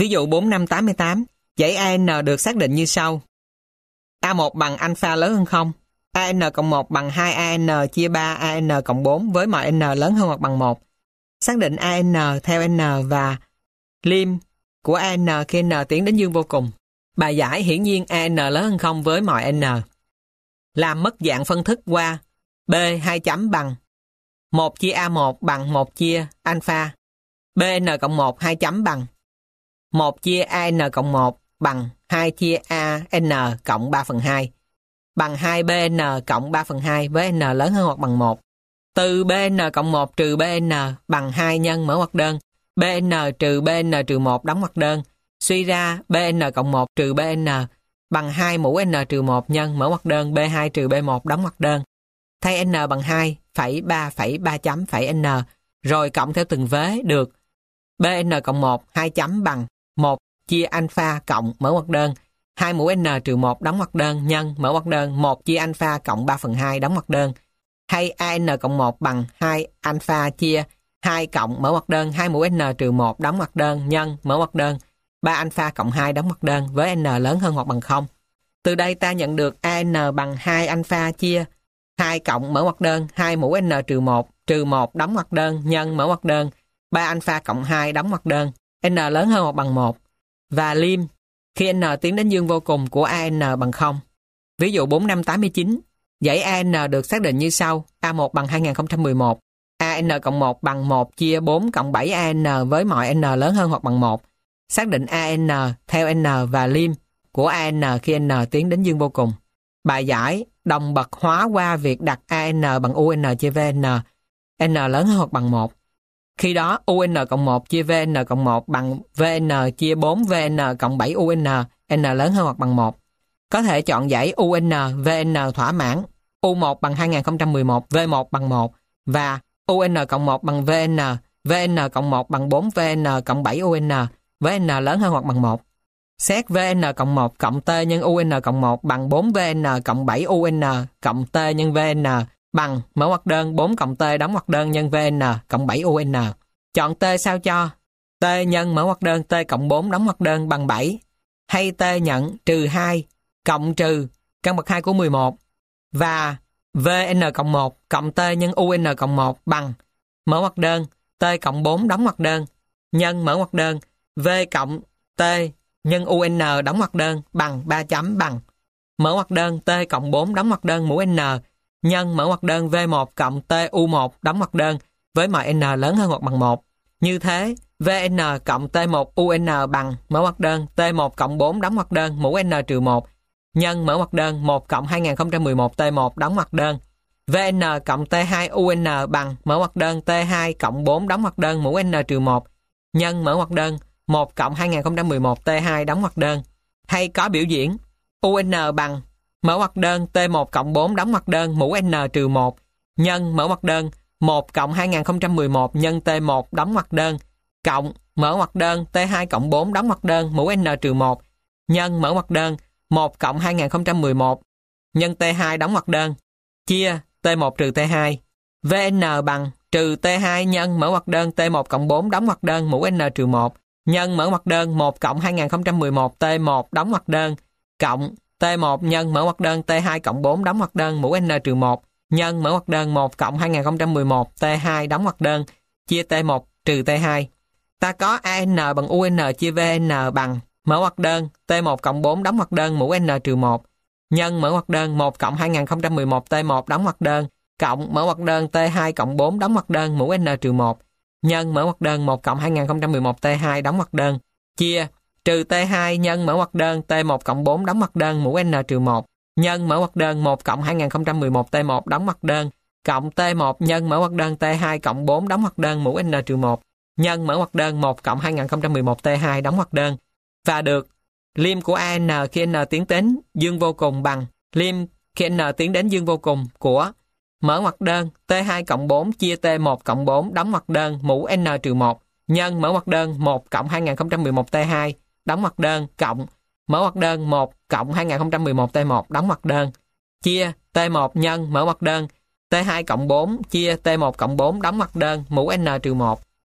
Ví dụ 4588, dãy AN được xác định như sau. A1 bằng alpha lớn hơn 0. AN cộng 1 bằng 2AN chia 3AN cộng 4 với mọi N lớn hơn hoặc bằng 1. Xác định AN theo N và lim của AN khi N tiến đến dương vô cùng. Bài giải hiển nhiên AN lớn hơn 0 với mọi N. Làm mất dạng phân thức qua B 2 chấm bằng 1 chia A1 bằng 1 chia alpha. BN cộng 1 2 chấm bằng 1 chia AN cộng 1 bằng 2 chia AN cộng 3 phần 2 bằng 2 BN cộng 3 phần 2 với N lớn hơn hoặc bằng 1. Từ BN cộng 1 trừ BN bằng 2 nhân mở ngoặc đơn. BN trừ BN trừ 1 đóng ngoặc đơn. Suy ra BN cộng 1 trừ BN bằng 2 mũ N trừ 1 nhân mở ngoặc đơn B2 trừ B1 đóng ngoặc đơn. Thay N bằng 2, phẩy 3 phẩy 3 chấm phẩy N, rồi cộng theo từng vế được BN cộng 1 2 chấm bằng 1 chia alpha cộng mở ngoặc đơn 2 mũ N trừ 1 đóng ngoặc đơn nhân mở ngoặc đơn 1 chia alpha cộng 3 phần 2 đóng ngoặc đơn. Hay AN cộng 1 bằng 2 alpha chia 2 cộng mở ngoặc đơn 2 mũ N trừ 1 đóng ngoặc đơn nhân mở ngoặc đơn 3 alpha cộng 2 đóng ngoặc đơn với N lớn hơn hoặc bằng 0. Từ đây ta nhận được AN bằng 2 alpha chia 2 cộng mở ngoặc đơn 2 mũ N trừ 1 đóng ngoặc đơn nhân mở ngoặc đơn 3 alpha cộng 2 đóng ngoặc đơn N lớn hơn hoặc bằng 1 và lim khi N tiến đến dương vô cùng của AN bằng 0. Ví dụ 4589, dãy AN được xác định như sau. A1 bằng 2011, AN cộng 1 bằng 1 chia 4 cộng 7 AN với mọi N lớn hơn hoặc bằng 1. Xác định AN theo N và lim của AN khi N tiến đến dương vô cùng. Bài giải đồng bậc hóa qua việc đặt AN bằng UN chia VN, N lớn hơn hoặc bằng 1. Khi đó UN cộng 1 chia VN cộng 1 bằng VN chia 4 VN cộng 7 UN, N lớn hơn hoặc bằng 1. Có thể chọn dãy UN, VN thỏa mãn, U1 bằng 2011, V1 bằng 1 và UN cộng 1 bằng VN, VN cộng 1 bằng 4 VN cộng 7 UN với N lớn hơn hoặc bằng 1. Xét VN cộng 1 cộng T nhân UN cộng 1 bằng 4 VN cộng 7 UN cộng T nhân VN bằng mở ngoặc đơn 4 cộng T đóng ngoặc đơn nhân VN cộng 7 UN. Chọn T sao cho T nhân mở ngoặc đơn T cộng 4 đóng ngoặc đơn bằng 7 hay T nhận trừ 2 cộng trừ căn bậc 2 của 11 và VN cộng 1 cộng T nhân UN cộng 1 bằng mở ngoặc đơn T cộng 4 đóng ngoặc đơn nhân mở ngoặc đơn V cộng T nhân UN đóng ngoặc đơn bằng 3 chấm bằng mở ngoặc đơn T cộng 4 đóng ngoặc đơn mũ N nhân mở ngoặc đơn V1 cộng T U1 đóng ngoặc đơn với mọi N lớn hơn hoặc bằng 1. Như thế, VN cộng T1 UN bằng mở ngoặc đơn T1 cộng 4 đóng ngoặc đơn mũ N trừ 1 nhân mở ngoặc đơn 1 cộng 2011 T1 đóng ngoặc đơn VN cộng T2 UN bằng mở ngoặc đơn T2 cộng 4 đóng ngoặc đơn mũ N trừ 1 nhân mở ngoặc đơn 1 cộng 2011 T2 đóng ngoặc đơn. Hay có biểu diễn UN bằng mở ngoặc đơn T1 cộng 4 đóng ngoặc đơn mũ N trừ 1 nhân mở ngoặc đơn 1 cộng 2011 nhân T1 đóng ngoặc đơn cộng mở ngoặc đơn T2 cộng 4 đóng ngoặc đơn mũ N trừ 1 nhân mở ngoặc đơn 1 cộng 2011 nhân T2 đóng ngoặc đơn chia T1 trừ T2. VN bằng trừ T2 nhân mở ngoặc đơn T1 cộng 4 đóng ngoặc đơn mũ N trừ 1 nhân mở ngoặc đơn 1 cộng 2011 T1 đóng ngoặc đơn cộng T1 nhân mở ngoặc đơn T2 cộng 4 đóng ngoặc đơn mũ N trừ 1 nhân mở ngoặc đơn 1 cộng 2011 T2 đóng ngoặc đơn chia T1 trừ T2. Ta có AN bằng UN chia VN bằng mở ngoặc đơn T1 cộng 4 đóng ngoặc đơn mũ N trừ 1 nhân mở ngoặc đơn 1 cộng 2011 T1 đóng ngoặc đơn cộng mở ngoặc đơn T2 cộng 4 đóng ngoặc đơn mũ N trừ 1 nhân mở ngoặc đơn 1 cộng 2011 T2 đóng ngoặc đơn chia trừ T2 nhân mở ngoặc đơn T1 cộng 4 đóng ngoặc đơn mũ N trừ 1 nhân mở ngoặc đơn 1 cộng 2011 T1 đóng ngoặc đơn cộng T1 nhân mở ngoặc đơn T2 cộng 4 đóng ngoặc đơn mũ N trừ 1 nhân mở ngoặc đơn 1 cộng 2011 T2 đóng ngoặc đơn và được lim của AN khi N tiến đến dương vô cùng bằng lim khi N tiến đến dương vô cùng của mở ngoặc đơn T2 cộng 4 chia T1 cộng 4 đóng ngoặc đơn mũ N trừ 1 nhân mở ngoặc đơn 1 cộng 2011 T2 đóng ngoặc đơn cộng mở ngoặc đơn 1 cộng 2011 T1 đóng ngoặc đơn chia T1 nhân mở ngoặc đơn T2 cộng 4 chia T1 cộng 4 đóng ngoặc đơn mũ N trừ 1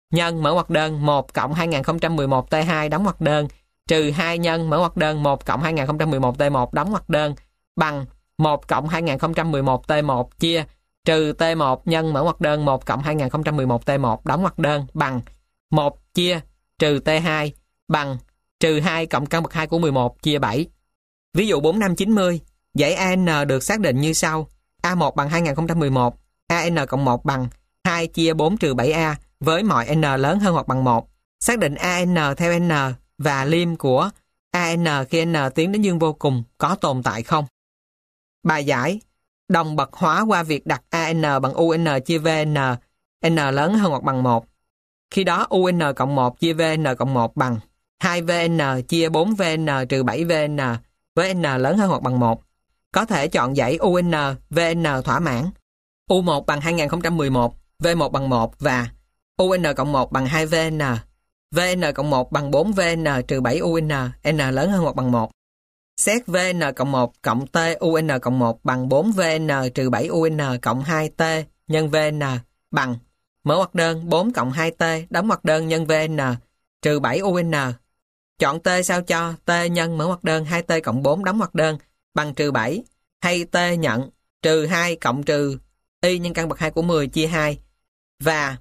nhân mở ngoặc đơn 1 cộng 2011 T2 đóng ngoặc đơn trừ 2 nhân mở ngoặc đơn 1 cộng 2011 T1 đóng ngoặc đơn bằng 1 cộng 2011 T1 chia trừ T1 nhân mở ngoặc đơn 1 cộng 2011 T1 đóng ngoặc đơn bằng 1 chia trừ T2 bằng trừ 2 cộng căn bậc 2 của 11 chia 7. Ví dụ 4590, dãy AN được xác định như sau. A1 bằng 2011, AN cộng 1 bằng 2 chia 4 trừ 7A với mọi N lớn hơn hoặc bằng 1. Xác định AN theo N và lim của AN khi N tiến đến dương vô cùng có tồn tại không? Bài giải đồng bậc hóa qua việc đặt AN bằng UN chia VN, N lớn hơn hoặc bằng 1. Khi đó UN cộng 1 chia VN cộng 1 bằng 2VN chia 4VN trừ 7VN với N lớn hơn hoặc bằng 1. Có thể chọn dãy UN, VN thỏa mãn. U1 bằng 2011, V1 bằng 1 và UN cộng 1 bằng 2VN, VN cộng 1 bằng 4VN trừ 7UN, N lớn hơn hoặc bằng 1. Xét VN cộng 1 cộng T UN cộng 1 bằng 4VN trừ 7UN cộng 2T nhân VN bằng mở ngoặc đơn 4 cộng 2T đóng ngoặc đơn nhân VN trừ 7UN. Chọn T sao cho T nhân mở ngoặc đơn 2T cộng 4 đóng ngoặc đơn bằng trừ 7 hay T nhận trừ 2 cộng trừ Y nhân căn bậc 2 của 10 chia 2 và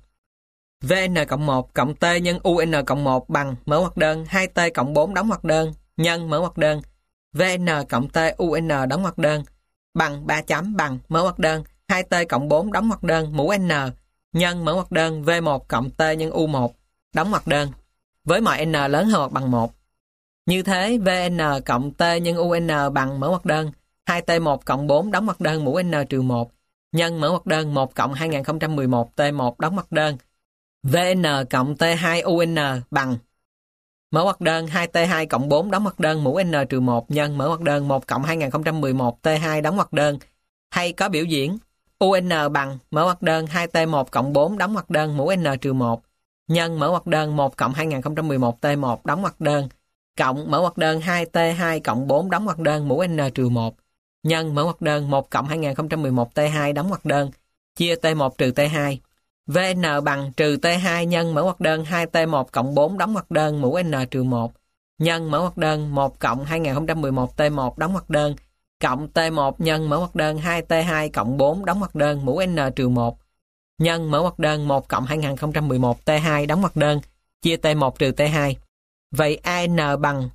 VN cộng 1 cộng T nhân UN cộng 1 bằng mở ngoặc đơn 2T cộng 4 đóng ngoặc đơn nhân mở ngoặc đơn VN cộng T UN đóng ngoặc đơn bằng 3 chấm bằng mở ngoặc đơn 2T cộng 4 đóng ngoặc đơn mũ N nhân mở ngoặc đơn V1 cộng T nhân U1 đóng ngoặc đơn với mọi N lớn hơn hoặc bằng 1. Như thế VN cộng T nhân UN bằng mở ngoặc đơn 2T1 cộng 4 đóng ngoặc đơn mũ N trừ 1 nhân mở ngoặc đơn 1 cộng 2011 T1 đóng ngoặc đơn VN cộng T2 UN bằng mở ngoặc đơn 2T2 cộng 4 đóng ngoặc đơn mũ N trừ 1 nhân mở ngoặc đơn 1 cộng 2011 T2 đóng ngoặc đơn hay có biểu diễn UN bằng mở ngoặc đơn 2T1 cộng 4 đóng ngoặc đơn mũ N trừ 1 nhân mở ngoặc đơn 1 cộng 2011 T1 đóng ngoặc đơn cộng mở ngoặc đơn 2T2 cộng 4 đóng ngoặc đơn mũ N trừ 1 nhân mở ngoặc đơn 1 cộng 2011 T2 đóng ngoặc đơn chia T1 trừ T2. VN bằng trừ T2 nhân mở ngoặc đơn 2T1 cộng 4 đóng ngoặc đơn mũ N trừ 1 nhân mở ngoặc đơn 1 cộng 2011 T1 đóng ngoặc đơn cộng T1 nhân mở ngoặc đơn 2T2 cộng 4 đóng ngoặc đơn mũ N trừ 1 nhân mở ngoặc đơn 1 cộng 2011 T2 đóng ngoặc đơn chia T1 trừ T2. Vậy AN bằng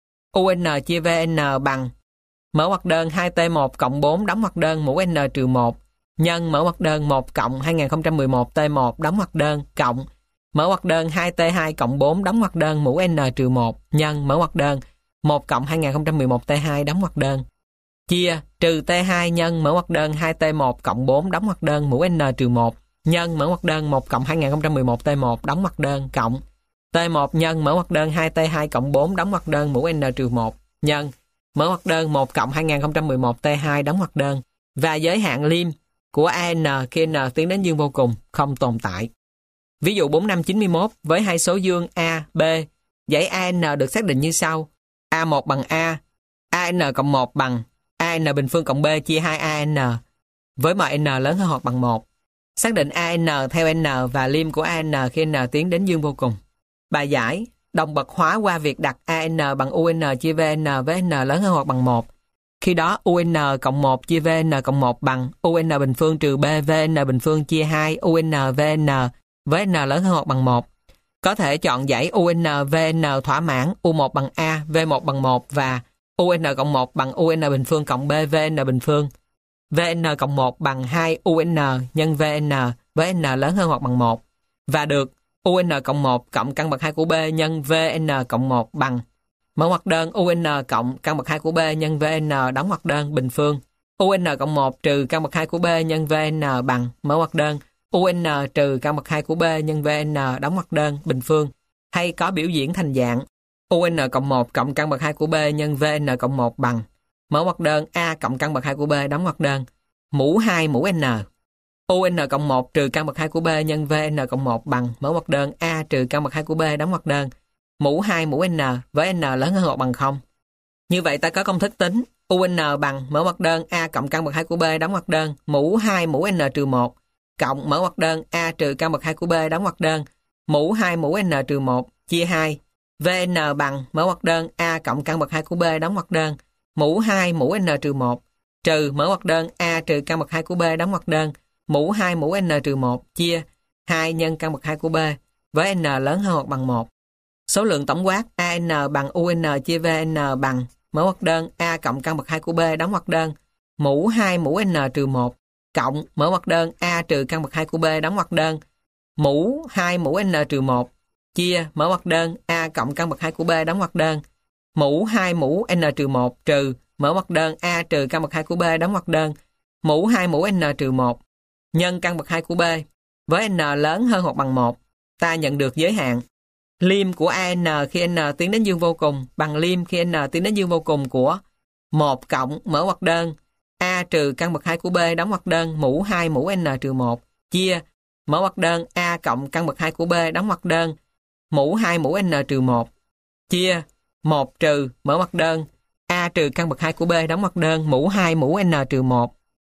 UN chia VN bằng mở ngoặc đơn 2T1 cộng 4 đóng ngoặc đơn mũ N trừ 1 nhân mở ngoặc đơn 1 cộng 2011 T1 đóng ngoặc đơn cộng mở ngoặc đơn 2T2 cộng 4 đóng ngoặc đơn mũ N trừ 1 nhân mở ngoặc đơn 1 cộng 2011 T2 đóng ngoặc đơn chia trừ T2 nhân mở ngoặc đơn 2T1 cộng 4 đóng ngoặc đơn mũ N trừ 1 nhân mở ngoặc đơn 1 cộng 2011 T1 đóng ngoặc đơn cộng T1 nhân mở ngoặc đơn 2T2 cộng 4 đóng ngoặc đơn mũ N trừ 1 nhân mở ngoặc đơn 1 cộng 2011 T2 đóng ngoặc đơn và giới hạn lim của AN khi N tiến đến dương vô cùng không tồn tại. Ví dụ 4591 với hai số dương A, B, dãy AN được xác định như sau. A1 bằng A, AN cộng 1 bằng AN bình phương cộng B chia 2 AN với mọi N lớn hơn hoặc bằng 1. Xác định AN theo N và lim của AN khi N tiến đến dương vô cùng. Bài giải đồng bậc hóa qua việc đặt AN bằng UN chia VN với N lớn hơn hoặc bằng 1. Khi đó UN cộng 1 chia VN cộng 1 bằng UN bình phương trừ B VN bình phương chia 2 UN VN với N lớn hơn hoặc bằng 1. Có thể chọn dãy UN VN thỏa mãn U1 bằng A, V1 bằng 1 và UN cộng 1 bằng UN bình phương cộng B VN bình phương. VN cộng 1 bằng 2 UN nhân VN với N lớn hơn hoặc bằng 1 và được UN cộng 1 cộng căn bậc 2 của B nhân VN cộng 1 bằng mở ngoặc đơn UN cộng căn bậc 2 của B nhân VN đóng ngoặc đơn bình phương. UN cộng 1 trừ căn bậc 2 của B nhân VN bằng mở ngoặc đơn UN trừ căn bậc 2 của B nhân VN đóng ngoặc đơn bình phương hay có biểu diễn thành dạng UN cộng 1 cộng căn bậc 2 của B nhân VN cộng 1 bằng mở ngoặc đơn A cộng căn bậc 2 của B đóng ngoặc đơn mũ 2 mũ N. UN cộng 1 trừ căn bậc 2 của B nhân VN cộng 1 bằng mở ngoặc đơn A trừ căn bậc 2 của B đóng ngoặc đơn mũ 2 mũ N với N lớn hơn hoặc bằng 0. Như vậy ta có công thức tính UN bằng mở ngoặc đơn A cộng căn bậc 2 của B đóng ngoặc đơn mũ 2 mũ N trừ 1 cộng mở ngoặc đơn A trừ căn bậc 2 của B đóng ngoặc đơn mũ 2 mũ n trừ 1 chia 2. Vn bằng mở ngoặc đơn a cộng căn bậc 2 của b đóng ngoặc đơn mũ 2 mũ n trừ 1 trừ mở ngoặc đơn a trừ căn bậc 2 của b đóng ngoặc đơn mũ 2 mũ n trừ 1 chia 2 nhân căn bậc 2 của b với n lớn hơn hoặc bằng 1. Số lượng tổng quát an bằng un chia vn bằng mở ngoặc đơn a cộng căn bậc 2 của b đóng ngoặc đơn mũ 2 mũ n trừ 1 cộng mở ngoặc đơn a trừ căn bậc 2 của b đóng ngoặc đơn mũ 2 mũ n trừ 1 chia mở ngoặc đơn a cộng căn bậc 2 của b đóng ngoặc đơn mũ 2 mũ n trừ 1 trừ mở ngoặc đơn a trừ căn bậc 2 của b đóng ngoặc đơn mũ 2 mũ n trừ 1 nhân căn bậc 2 của b với n lớn hơn hoặc bằng 1. Ta nhận được giới hạn lim của an khi n tiến đến dương vô cùng bằng lim khi n tiến đến dương vô cùng của 1 cộng mở ngoặc đơn a trừ căn bậc 2 của b đóng ngoặc đơn mũ 2 mũ n trừ 1 chia mở ngoặc đơn a cộng căn bậc 2 của b đóng ngoặc đơn mũ 2 mũ n trừ 1 chia 1 trừ mở ngoặc đơn a trừ căn bậc 2 của b đóng ngoặc đơn mũ 2 mũ n trừ 1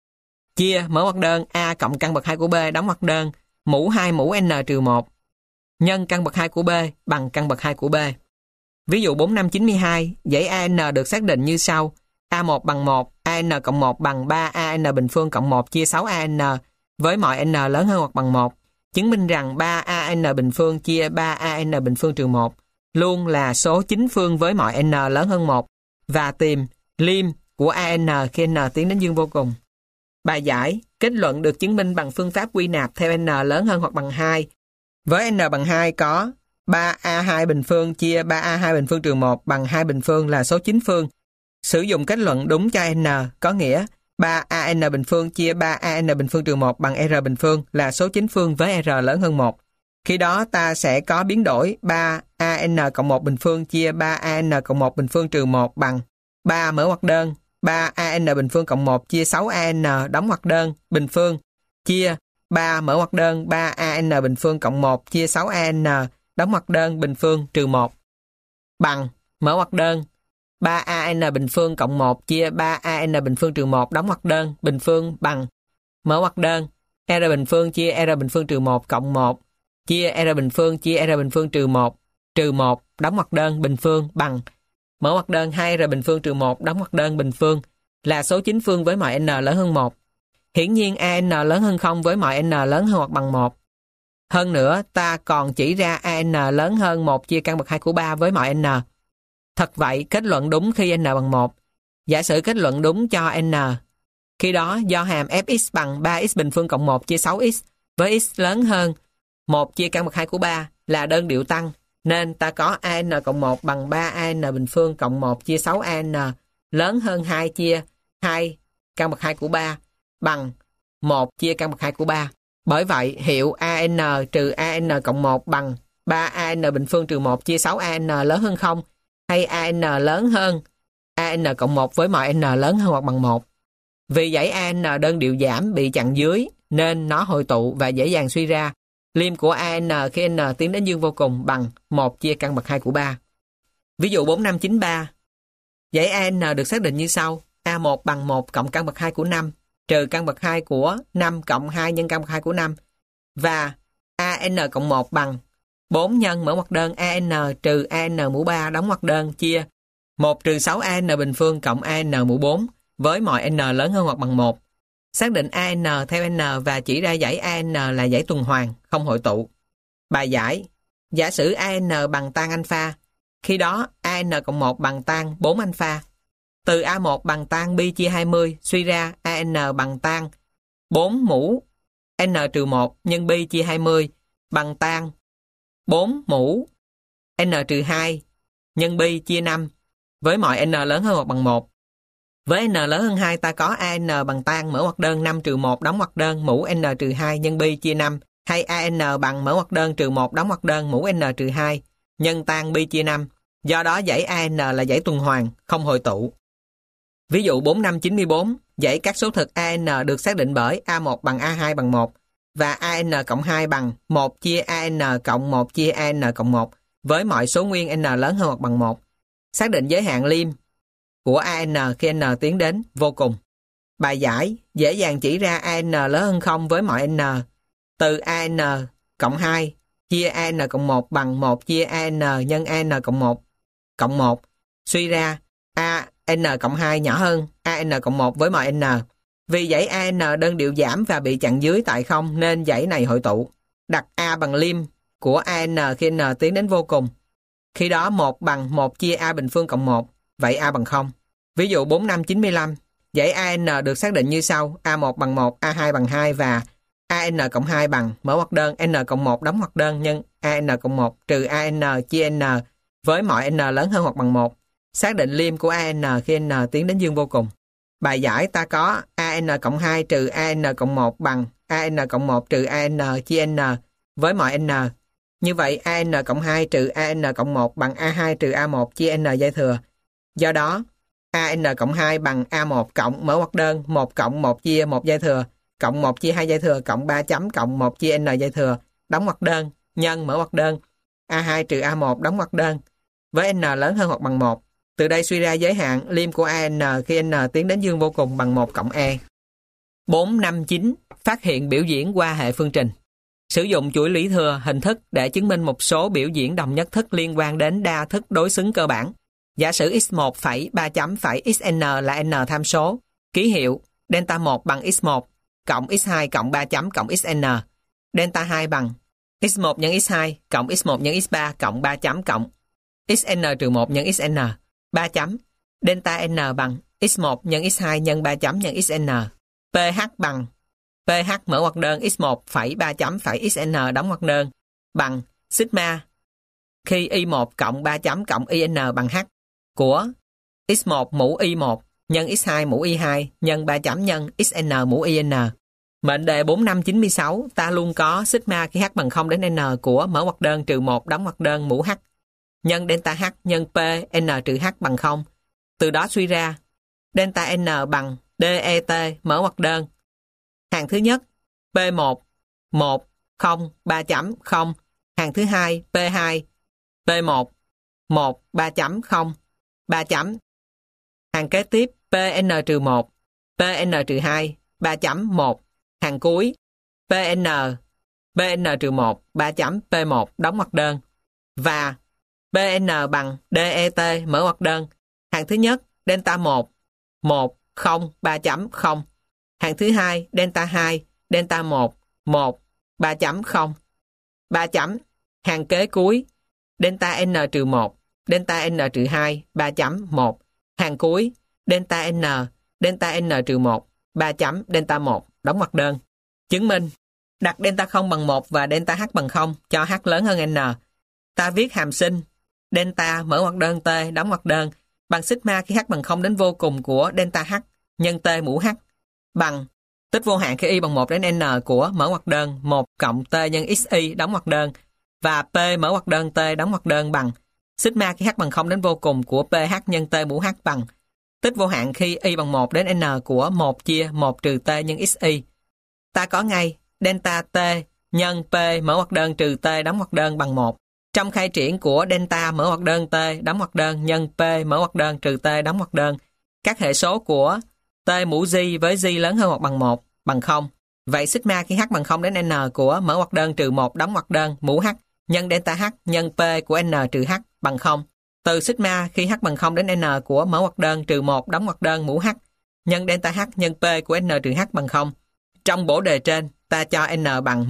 chia mở ngoặc đơn a cộng căn bậc 2 của b đóng ngoặc đơn mũ 2 mũ n trừ 1 nhân căn bậc 2 của b bằng căn bậc 2 của b. Ví dụ 4592, dãy an được xác định như sau: a1 bằng 1, an cộng 1 bằng 3 an bình phương cộng 1 chia 6 an với mọi n lớn hơn hoặc bằng 1. Chứng minh rằng 3 an bình phương chia 3 an bình phương trừ 1 luôn là số chính phương với mọi n lớn hơn 1 và tìm lim của an khi n tiến đến dương vô cùng. Bài giải: kết luận được chứng minh bằng phương pháp quy nạp theo n lớn hơn hoặc bằng 2. Với n bằng 2 có 3a2 bình phương chia 3a2 bình phương trừ 1 bằng 2 bình phương là số chính phương. Sử dụng kết luận đúng cho n có nghĩa 3an bình phương chia 3an bình phương trừ 1 bằng r bình phương là số chính phương với r lớn hơn 1. Khi đó ta sẽ có biến đổi 3an cộng 1 bình phương chia 3an cộng 1 bình phương trừ 1 bằng 3 mở ngoặc đơn 3an bình phương cộng 1 chia 6an đóng ngoặc đơn bình phương chia 3 mở ngoặc đơn 3an bình phương cộng 1 chia 6an đóng ngoặc đơn bình phương trừ 1 bằng mở ngoặc đơn 3an bình phương cộng 1 chia 3an bình phương trừ 1 đóng ngoặc đơn bình phương bằng mở ngoặc đơn r bình phương chia r bình phương trừ 1 cộng 1 chia r bình phương chia r bình phương trừ 1 đóng ngoặc đơn bình phương bằng mở ngoặc đơn 2r bình phương trừ 1 đóng ngoặc đơn bình phương là số chính phương với mọi n lớn hơn 1. Hiển nhiên an lớn hơn 0 với mọi n lớn hơn hoặc bằng 1. Hơn nữa, ta còn chỉ ra an lớn hơn 1 chia căn bậc 2 của 3 với mọi n. Thật vậy, kết luận đúng khi n bằng 1. Giả sử kết luận đúng cho n. Khi đó, do hàm fx bằng 3x bình phương cộng 1 chia 6x với x lớn hơn 1 chia căn bậc 2 của 3 là đơn điệu tăng, nên ta có an cộng 1 bằng 3an bình phương cộng 1 chia 6an lớn hơn 2 chia 2 căn bậc 2 của 3 bằng 1 chia căn bậc 2 của 3. Bởi vậy, hiệu an trừ an cộng 1 bằng 3an bình phương trừ 1 chia 6an lớn hơn 0 hay an lớn hơn an cộng 1 với mọi n lớn hơn hoặc bằng 1. Vì dãy an đơn điệu giảm bị chặn dưới nên nó hội tụ và dễ dàng suy ra lim của an khi n tiến đến dương vô cùng bằng 1 chia căn bậc 2 của 3. Ví dụ 4593, dãy an được xác định như sau: a1 bằng 1 cộng căn bậc 2 của 5 trừ căn bậc 2 của 5 cộng 2 nhân căn bậc 2 của 5 và an cộng 1 bằng 4 nhân mở ngoặc đơn an trừ an mũ 3 đóng ngoặc đơn chia 1 trừ 6 an bình phương cộng an mũ 4 với mọi n lớn hơn hoặc bằng 1. Xác định an theo n và chỉ ra dãy an là dãy tuần hoàn, không hội tụ. Bài giải: giả sử an bằng tan alpha, khi đó an cộng 1 bằng tan 4 alpha. Từ A1 bằng tan pi chia 20 suy ra an bằng tan 4 mũ n trừ 1 nhân pi chia 20 bằng tan 4 mũ n trừ 2 nhân pi chia 5 với mọi n lớn hơn hoặc bằng 1. Với n lớn hơn 2 ta có an bằng tan mở ngoặc đơn 5 trừ 1 đóng ngoặc đơn mũ n trừ 2 nhân pi chia 5 hay an bằng mở ngoặc đơn trừ 1 đóng ngoặc đơn mũ n trừ 2 nhân tan pi chia 5. Do đó dãy an là dãy tuần hoàn, không hội tụ. Ví dụ 4594, dãy các số thực an được xác định bởi a1 bằng a2 bằng 1 và an cộng 2 bằng 1 chia an cộng 1 chia an cộng 1 với mọi số nguyên n lớn hơn hoặc bằng 1. Xác định giới hạn lim của an khi n tiến đến vô cùng. Bài giải: dễ dàng chỉ ra an lớn hơn 0 với mọi n từ an cộng 2 chia AN cộng 1 bằng 1 chia AN nhân AN cộng 1. Suy ra AN cộng 2 nhỏ hơn AN cộng 1 với mọi N. Vì dãy AN đơn điệu giảm và bị chặn dưới tại 0 nên dãy này hội tụ. Đặt A bằng lim của AN khi N tiến đến vô cùng. Khi đó 1 bằng 1 chia A bình phương cộng 1, vậy A bằng 0. Ví dụ 4595, dãy AN được xác định như sau: A1 bằng 1, A2 bằng 2 và AN cộng 2 bằng mở ngoặc đơn N cộng 1 đóng ngoặc đơn nhân AN cộng 1 trừ AN chia N với mọi N lớn hơn hoặc bằng 1. Xác định lim của AN khi N tiến đến dương vô cùng. Bài giải ta có AN cộng 2 trừ AN cộng 1 bằng AN cộng 1 trừ AN chia N với mọi N. Như vậy AN cộng 2 trừ AN cộng 1 bằng A2 trừ A1 chia N dây thừa. Do đó AN cộng 2 bằng A1 cộng mở ngoặc đơn 1 cộng 1 chia 1 dây thừa cộng 1 chia 2 dây thừa cộng 3 chấm cộng 1 chia N dây thừa đóng ngoặc đơn nhân mở ngoặc đơn A2 trừ A1 đóng ngoặc đơn với N lớn hơn hoặc bằng 1. Từ đây suy ra giới hạn lim của AN khi N tiến đến dương vô cùng bằng 1 cộng E. 459. Phát hiện biểu diễn qua hệ phương trình. Sử dụng chuỗi lũy thừa hình thức để chứng minh một số biểu diễn đồng nhất thức liên quan đến đa thức đối xứng cơ bản. Giả sử x1 phẩy 3 chấm phẩy xn là n tham số, ký hiệu delta 1 bằng x1 cộng x2 cộng 3 chấm cộng xn, delta 2 bằng x1 nhân x2 cộng x1 nhân x3 cộng 3 chấm cộng xn trừ 1 nhân xn, 3 chấm, delta n bằng x1 nhân x2 nhân 3 chấm nhân xn, ph bằng ph mở ngoặc đơn x1 phẩy 3 chấm phẩy xn đóng ngoặc đơn bằng sigma khi y1 cộng 3 chấm cộng in bằng h của x1 mũ y1 nhân x2 mũ y2 nhân 3 chấm nhân xn mũ in. Mệnh đề 4596 ta luôn có sigma khi h bằng 0 đến n của mở ngoặc đơn trừ 1 đóng ngoặc đơn mũ h nhân delta h nhân p n trừ h bằng 0. Từ đó suy ra delta n bằng det mở ngoặc đơn hàng thứ nhất p1 1 0 3 chấm 0, hàng thứ hai p2 p1 1 3 chấm 0 3 chấm, hàng kế tiếp pn trừ 1 pn trừ 2 3 chấm 1, hàng cuối pn trừ 1 3 chấm p1 đóng ngoặc đơn và pn bằng det mở ngoặc đơn hàng thứ nhất delta 1 1 0 3 chấm 0, hàng thứ hai delta 2 delta 1 1 3 chấm 0 3 chấm, hàng kế cuối delta n trừ 1 delta n trừ 2 3 chấm 1, hàng cuối delta n trừ 1 3 chấm delta 1 đóng ngoặc đơn. Chứng minh đặt delta 0 bằng 1 và delta h bằng 0 cho h lớn hơn n. Ta viết hàm sinh delta mở ngoặc đơn t đóng ngoặc đơn bằng sigma khi h bằng 0 đến vô cùng của delta h nhân t mũ h bằng tích vô hạn khi y bằng 1 đến n của mở ngoặc đơn 1 cộng t nhân xy đóng ngoặc đơn và p mở ngoặc đơn t đóng ngoặc đơn bằng sigma khi h bằng 0 đến vô cùng của ph nhân t mũ h bằng tích vô hạn khi y bằng 1 đến n của 1 chia 1 trừ t nhân xy. Ta có ngay delta t nhân p mở ngoặc đơn trừ t đóng ngoặc đơn bằng 1. Trong khai triển của delta mở ngoặc đơn t đóng ngoặc đơn nhân p mở ngoặc đơn trừ t đóng ngoặc đơn, các hệ số của t mũ g với g lớn hơn hoặc bằng 1 bằng 0. Vậy sigma khi h bằng 0 đến n của mở ngoặc đơn trừ 1 đóng ngoặc đơn mũ h nhân delta h nhân p của n trừ h bằng 0. Từ sigma khi h bằng 0 đến n của mở ngoặc đơn trừ 1 đóng ngoặc đơn mũ h nhân delta h nhân p của n trừ h bằng 0. Trong bổ đề trên, ta cho n bằng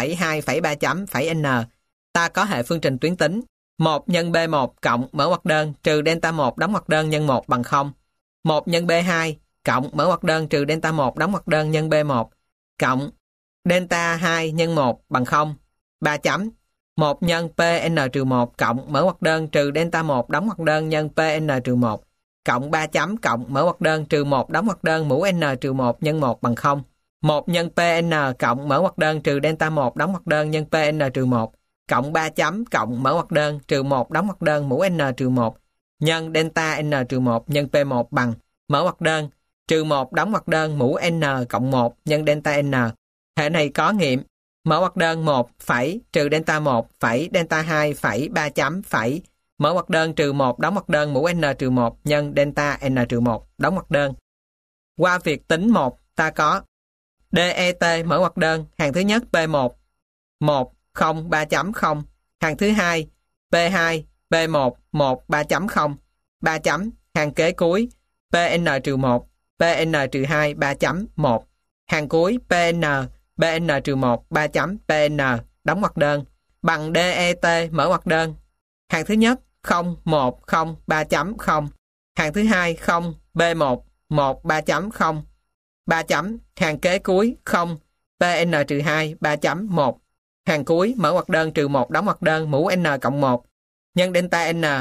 1,2,3 chấm phẩy n. Ta có hệ phương trình tuyến tính 1 nhân B1 cộng mở ngoặc đơn trừ delta 1 đóng ngoặc đơn nhân 1 bằng 0. 1 nhân B2 cộng mở ngoặc đơn trừ delta 1 đóng ngoặc đơn nhân B1 cộng delta 2 nhân 1 bằng 0. 3 chấm 1 nhân PN-1 cộng mở ngoặc đơn trừ delta 1 đóng ngoặc đơn nhân PN-1 cộng 3 chấm cộng mở ngoặc đơn trừ 1 đóng ngoặc đơn mũ N-1 nhân 1 bằng 0. 1 nhân PN cộng mở ngoặc đơn trừ delta 1 đóng ngoặc đơn nhân PN-1 cộng 3 chấm cộng mở ngoặc đơn trừ 1 đóng ngoặc đơn mũ N-1 nhân delta N-1 nhân P1 bằng mở ngoặc đơn trừ 1 đóng ngoặc đơn mũ N cộng 1 nhân delta N. Hệ này có nghiệm mở ngoặc đơn 1 phẩy trừ delta 1 phẩy delta 2 phẩy 3 chấm phẩy mở ngoặc đơn trừ 1 đóng ngoặc đơn mũ N-1 nhân delta N-1 đóng ngoặc đơn. Qua việc tính 1, ta có DET mở ngoặc đơn hàng thứ nhất P1 1 0, 3 chấm 0. Hàng thứ hai, P2, P1, 1, 3 chấm 0. 3 chấm. Hàng kế cuối, PN-1, PN-2, 3 chấm 1. Hàng cuối, PN, PN-1, 3 chấm PN, đóng ngoặc đơn. Bằng DET, mở ngoặc đơn. Hàng thứ nhất, 0, 1, 0, 3 chấm 0. Hàng thứ hai, 0, B1, 1, 3 chấm 0. 3 chấm. Hàng kế cuối, 0, PN-2, 3 chấm 1. Hàng cuối, mở ngoặc đơn trừ 1, đóng ngoặc đơn, mũ N cộng 1. Nhân delta N,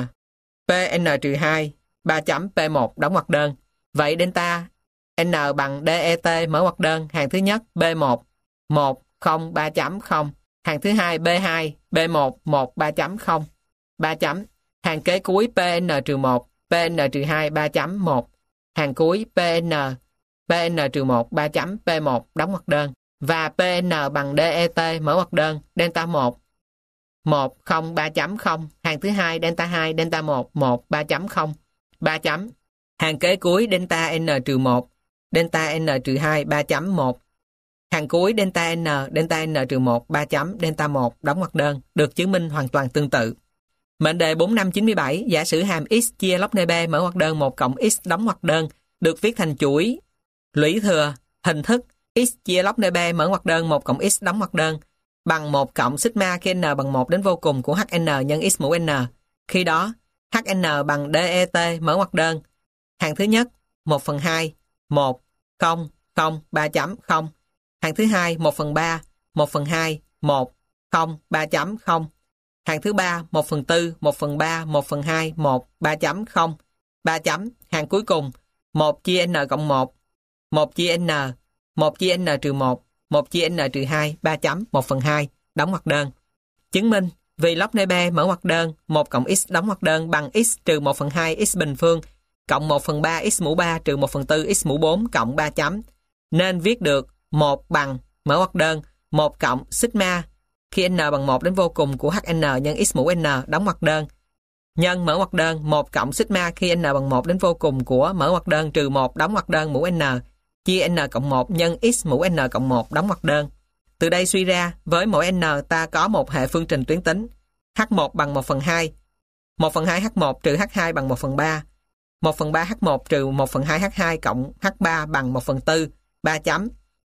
PN-2, 3 chấm P1, đóng ngoặc đơn. Vậy delta N bằng DET, mở ngoặc đơn. Hàng thứ nhất, B1, 1, 0, 3 chấm 0. Hàng thứ hai, B2, B1, 1, 3 chấm 0. 3 chấm. Hàng kế cuối, PN-1, PN-2, 3 chấm 1. Hàng cuối, PN, PN-1, 3 chấm P1, đóng ngoặc đơn. Và PN bằng DET, mở ngoặc đơn, delta 1, 1, 0, 3 chấm 0. Hàng thứ hai, delta 2, delta 1, 1, 3 chấm 0. 3 chấm. Hàng kế cuối, delta N-1, delta N-2, 3 chấm 1. Hàng cuối, delta N-1, 3 chấm, delta 1, đóng ngoặc đơn, được chứng minh hoàn toàn tương tự. Mệnh đề 4597, giả sử hàm x chia log n b mở ngoặc đơn 1 cộng x đóng ngoặc đơn, được viết thành chuỗi lũy thừa hình thức x chia log n b mở ngoặc đơn 1 cộng x đóng ngoặc đơn bằng 1 cộng sigma khi n bằng 1 đến vô cùng của hn nhân x mũ n. Khi đó, hn bằng det mở ngoặc đơn. Hàng thứ nhất, 1/2, 1, 0, 0, 3 chấm 0. Hàng thứ hai, 1/3, 1/2, 1, 0, 3 chấm 0. Hàng thứ ba, 1/4, 1/3, 1/2, 1, 3 chấm 0. 3 chấm. Hàng cuối cùng, 1 chia n cộng 1, 1 chia n, 1 chia n trừ 1, 1 chia n trừ 2, 3 chấm, 1/2, đóng ngoặc đơn. Chứng minh, vì log n b mở ngoặc đơn, 1 cộng x đóng ngoặc đơn bằng x trừ 1/2 x bình phương, cộng 1/3 x mũ 3 trừ 1/4 x mũ 4 cộng 3 chấm. Nên viết được 1 bằng, mở ngoặc đơn, 1 cộng sigma khi n bằng 1 đến vô cùng của hn nhân x mũ n đóng ngoặc đơn. Nhân mở ngoặc đơn 1 cộng sigma khi n bằng 1 đến vô cùng của mở ngoặc đơn trừ 1 đóng ngoặc đơn mũ n chia n cộng 1 nhân x mũ n cộng 1 đóng ngoặc đơn. Từ đây suy ra, với mỗi n ta có một hệ phương trình tuyến tính. H1 bằng 1/2, 1/2 H1 trừ H2 bằng 1/3, 1/3 H1 trừ 1/2 H2 cộng H3 bằng 1/4, 3 chấm.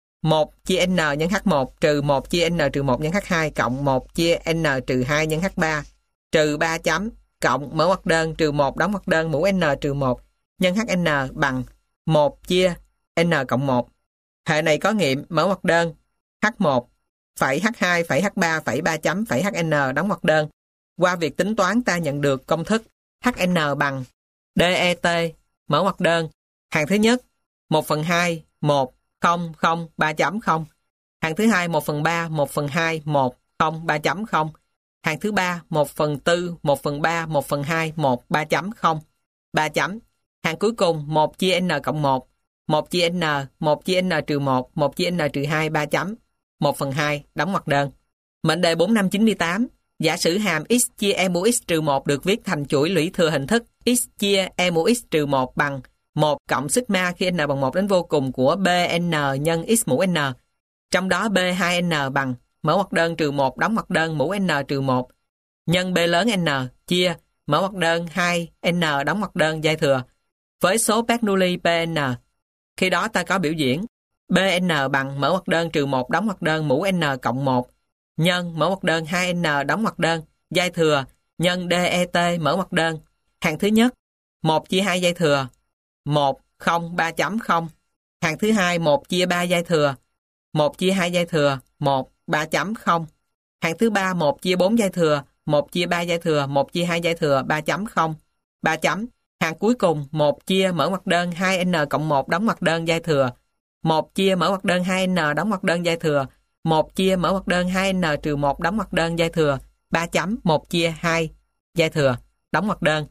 1 chia n nhân H1 trừ 1 chia n trừ 1 nhân H2 cộng 1 chia n trừ 2 nhân H3 trừ 3 chấm cộng mở ngoặc đơn trừ 1 đóng ngoặc đơn mũ n trừ 1 nhân Hn bằng 1 chia n cộng 1. Hệ này có nghiệm mở ngoặc đơn H1 phẩy H2 phẩy H3 phẩy 3 chấm phẩy Hn đóng ngoặc đơn. Qua việc tính toán ta nhận được công thức Hn bằng DET mở ngoặc đơn. Hàng thứ nhất 1/2 1 0 0 3 chấm 0. Hàng thứ hai 1/3 1/2 1 0 3 chấm 0. Hàng thứ ba 1/4 1/3 1/2 1 3 chấm 0 3 chấm. Hàng cuối cùng 1 chia n cộng 1, 1 chia n, 1 chia n trừ 1, 1 chia n trừ 2 3 chấm 1/2 đóng ngoặc đơn. Mệnh đề 4598, giả sử hàm x chia e mũ x trừ 1 được viết thành chuỗi lũy thừa hình thức x chia e mũ x trừ 1 bằng 1 cộng sigma khi n bằng 1 đến vô cùng của bn nhân x mũ n. Trong đó b2n bằng mở ngoặc đơn trừ 1 đóng ngoặc đơn mũ n trừ 1 nhân b lớn n chia mở ngoặc đơn 2n đóng ngoặc đơn giai thừa với số Bernoulli Pn. Khi đó ta có biểu diễn bn bằng mở ngoặc đơn trừ 1 đóng ngoặc đơn mũ n cộng 1 nhân mở ngoặc đơn 2n đóng ngoặc đơn giai thừa nhân det mở ngoặc đơn. Hàng thứ nhất 1 chia 2 giai thừa 1 0 3 chấm 0. Hàng thứ hai 1 chia 3 giai thừa 1 chia 2 giai thừa 1 3 chấm 0. Hàng thứ ba 1 chia 4 giai thừa 1 chia 3 giai thừa 1 chia 2 giai thừa 3 chấm 0 3 chấm. Hàng cuối cùng 1 chia mở ngoặc đơn 2n cộng 1 đóng ngoặc đơn giai thừa 1 chia mở ngoặc đơn 2n đóng ngoặc đơn giai thừa 1 chia mở ngoặc đơn 2n trừ 1 đóng ngoặc đơn giai thừa 3 chấm 1 chia 2 giai thừa đóng ngoặc đơn.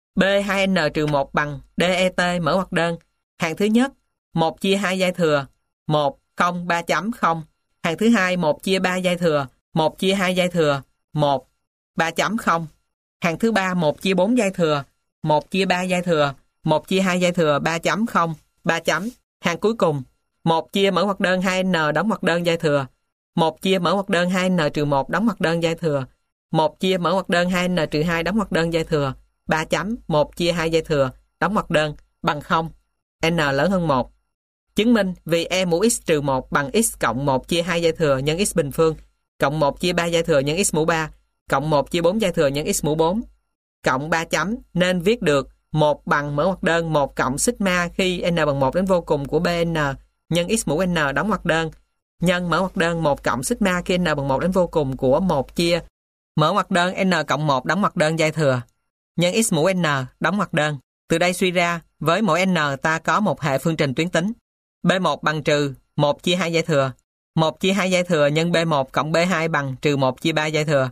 B2n trừ 1 bằng DET mở ngoặc đơn. Hàng thứ nhất 1 chia 2 giai thừa 1 0 3 chấm 0. Hàng thứ hai 1 chia 3 giai thừa 1 chia 2 giai thừa 1 3 chấm 0. Hàng thứ ba 1 chia 4 giai thừa 1 chia 3 giai thừa 1 chia 2 giai thừa 3 chấm 0 3 chấm. Hàng cuối cùng 1 chia mở ngoặc đơn 2n đóng ngoặc đơn giai thừa 1 chia mở ngoặc đơn 2n trừ 1 đóng ngoặc đơn giai thừa. 1 chia mở ngoặc đơn 2n trừ 2 đóng ngoặc đơn giai thừa. 3 chấm 1 chia 2 giai thừa đóng ngoặc đơn bằng 0. N lớn hơn 1. Chứng minh vì e mũ x trừ 1 bằng x cộng 1 chia 2 giai thừa nhân x bình phương cộng 1 chia 3 giai thừa nhân x mũ 3 cộng 1 chia 4 giai thừa nhân x mũ 4 cộng 3 chấm nên viết được 1 bằng mở ngoặc đơn 1 cộng sigma khi n bằng 1 đến vô cùng của bn nhân x mũ n đóng ngoặc đơn nhân mở ngoặc đơn 1 cộng sigma khi n bằng 1 đến vô cùng của 1 chia mở ngoặc đơn n cộng 1 đóng ngoặc đơn giai thừa nhân x mũ n đóng ngoặc đơn. Từ đây suy ra, với mỗi n ta có một hệ phương trình tuyến tính. B1 bằng trừ 1 chia 2 giai thừa. 1 chia 2 giai thừa nhân B1 cộng B2 bằng trừ 1 chia 3 giai thừa.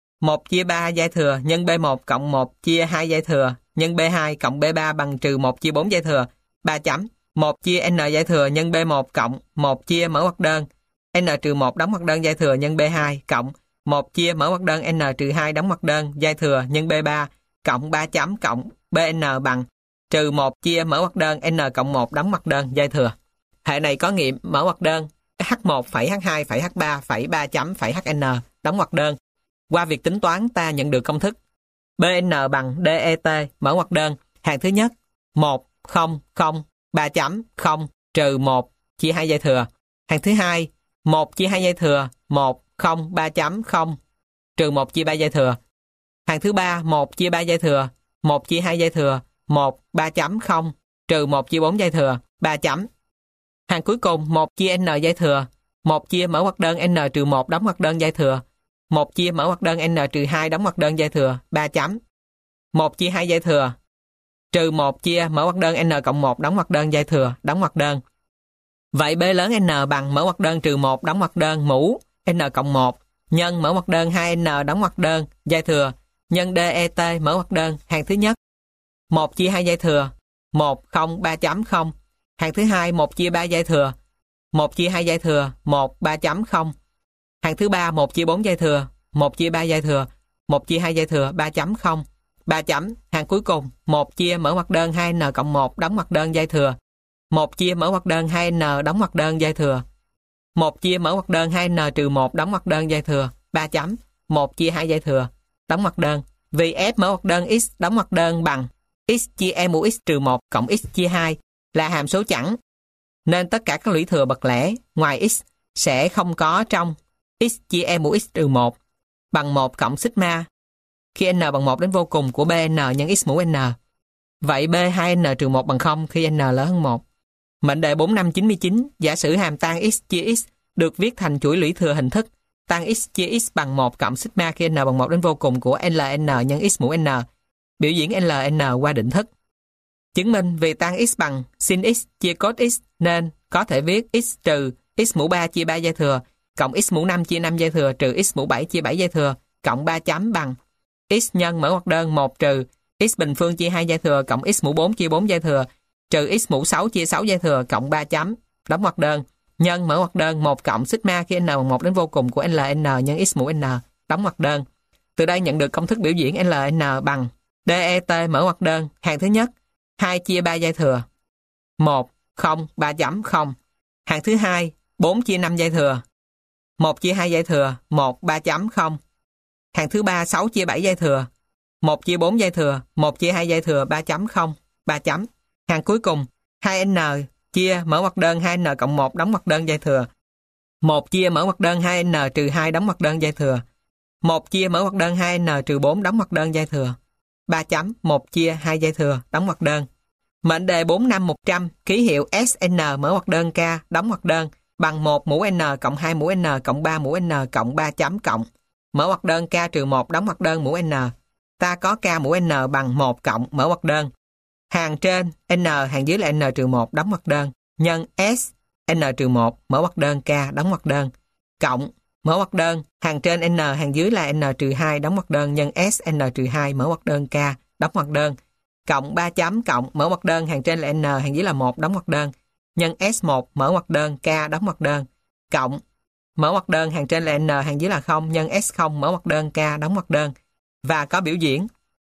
1 chia 3 giai thừa nhân B1 cộng 1 chia 2 giai thừa nhân B2 cộng B3 bằng trừ 1 chia 4 giai thừa. 3 chấm 1 chia n giai thừa nhân B1 cộng 1 chia mở ngoặc đơn n trừ 1 đóng ngoặc đơn giai thừa nhân B2 cộng 1 chia mở ngoặc đơn n trừ 2 đóng ngoặc đơn giai thừa nhân B3 cộng 3 chấm cộng bn bằng trừ 1 chia mở ngoặc đơn n cộng 1 đóng ngoặc đơn giai thừa. Hệ này có nghiệm mở ngoặc đơn h1 phẩy h2 phẩy h3 phẩy 3 chấm phẩy hn đóng ngoặc đơn. Qua việc tính toán ta nhận được công thức bn bằng det mở ngoặc đơn hàng thứ nhất 1 0 0 3 chấm 0 trừ 1 chia 2 giai thừa. Hàng thứ hai 1 chia 2 giai thừa 1 0 3 chấm 0 trừ 1 chia 3 giai thừa. Hàng thứ ba 1 chia 3 giai thừa 1 chia 2 giai thừa 1 3 chấm 0 trừ 1 chia 4 giai thừa 3 chấm. Hàng cuối cùng 1 chia n giai thừa 1 chia mở ngoặc đơn n trừ 1 đóng ngoặc đơn giai thừa 1 chia mở ngoặc đơn n trừ 2 đóng ngoặc đơn giai thừa 3 chấm. 1 chia 2 giai thừa trừ 1 chia mở ngoặc đơn n cộng 1 đóng ngoặc đơn giai thừa đóng ngoặc đơn. Vậy B lớn n bằng mở ngoặc đơn trừ 1 đóng ngoặc đơn mũ n cộng 1 nhân mở ngoặc đơn 2n đóng ngoặc đơn giai thừa nhân det mở ngoặc đơn hàng thứ nhất 1 chia 2 giai thừa 1 0 3 chấm 0. Hàng thứ hai 1 chia 3 giai thừa 1 chia 2 giai thừa 1 3 chấm 0. Hàng thứ ba 1 chia 4 giai thừa 1 chia 3 giai thừa 1 chia 2 giai thừa 3 chấm 0 3 chấm. Hàng cuối cùng 1 chia mở ngoặc đơn 2n cộng 1 đóng ngoặc đơn giai thừa 1 chia mở ngoặc đơn 2n đóng ngoặc đơn giai thừa 1 chia mở ngoặc đơn 2n trừ 1 đóng ngoặc đơn giai thừa 3 chấm 1 chia 2 giai thừa đóng ngoặc đơn. Vì f mở ngoặc đơn x đóng ngoặc đơn bằng x chia e mũ x trừ 1 cộng x chia 2 là hàm số chẵn nên tất cả các lũy thừa bậc lẻ ngoài x sẽ không có trong x chia e mũ x trừ 1 bằng 1 cộng sigma khi n bằng 1 đến vô cùng của bn nhân x mũ n. Vậy b2n trừ 1 bằng 0 khi n lớn hơn 1. Mệnh đề 4599 giả sử hàm tan x chia x được viết thành chuỗi lũy thừa hình thức tan x chia x bằng 1 cộng sigma khi n bằng 1 đến vô cùng của ln nhân x mũ n. Biểu diễn ln qua định thức. Chứng minh vì tan x bằng sin x chia cos x nên có thể viết x trừ x mũ 3 chia 3 giai thừa cộng x mũ 5 chia 5 giai thừa trừ x mũ 7 chia 7 giai thừa cộng 3 chấm bằng x nhân mở ngoặc đơn 1 trừ x bình phương chia 2 giai thừa cộng x mũ 4 chia 4 giai thừa trừ x mũ 6 chia 6 giai thừa cộng 3 chấm đóng ngoặc đơn nhân mở ngoặc đơn 1 cộng sigma khi n bằng 1 đến vô cùng của ln nhân x mũ n đóng ngoặc đơn. Từ đây nhận được công thức biểu diễn ln bằng det mở ngoặc đơn hàng thứ nhất 2 chia 3 giai thừa 1 0 3 chấm 0. Hàng thứ hai 4 chia 5 giai thừa 1 chia 2 giai thừa 1 3 chấm 0. Hàng thứ ba 6 chia 7 giai thừa 1 chia 4 giai thừa 1 chia 2 giai thừa 3 chấm 0 3 chấm. Hàng cuối cùng 2n chia mở ngoặc đơn 2n cộng 1 đóng ngoặc đơn giai thừa 1 chia mở ngoặc đơn 2n trừ 2 đóng ngoặc đơn giai thừa 1 chia mở ngoặc đơn 2n trừ 4 đóng ngoặc đơn giai thừa 3 chấm 1 chia 2 giai thừa đóng ngoặc đơn. Mệnh đề 45100 ký hiệu SN mở ngoặc đơn K đóng ngoặc đơn bằng 1 mũ N cộng 2 mũ N cộng 3 mũ N cộng 3 chấm cộng mở ngoặc đơn K trừ 1 đóng ngoặc đơn mũ N. Ta có K mũ N bằng 1 cộng mở ngoặc đơn hàng trên N hàng dưới là N trừ 1 đóng ngoặc đơn nhân S N trừ 1 mở ngoặc đơn K đóng ngoặc đơn cộng mở ngoặc đơn hàng trên N hàng dưới là N trừ 2 đóng ngoặc đơn nhân S N trừ 2 mở ngoặc đơn K đóng ngoặc đơn cộng 3 chấm cộng mở ngoặc đơn hàng trên là N hàng dưới là 1 đóng ngoặc đơn nhân S1 mở ngoặc đơn K đóng ngoặc đơn cộng mở ngoặc đơn hàng trên là N hàng dưới là 0 nhân S0 mở ngoặc đơn K đóng ngoặc đơn và có biểu diễn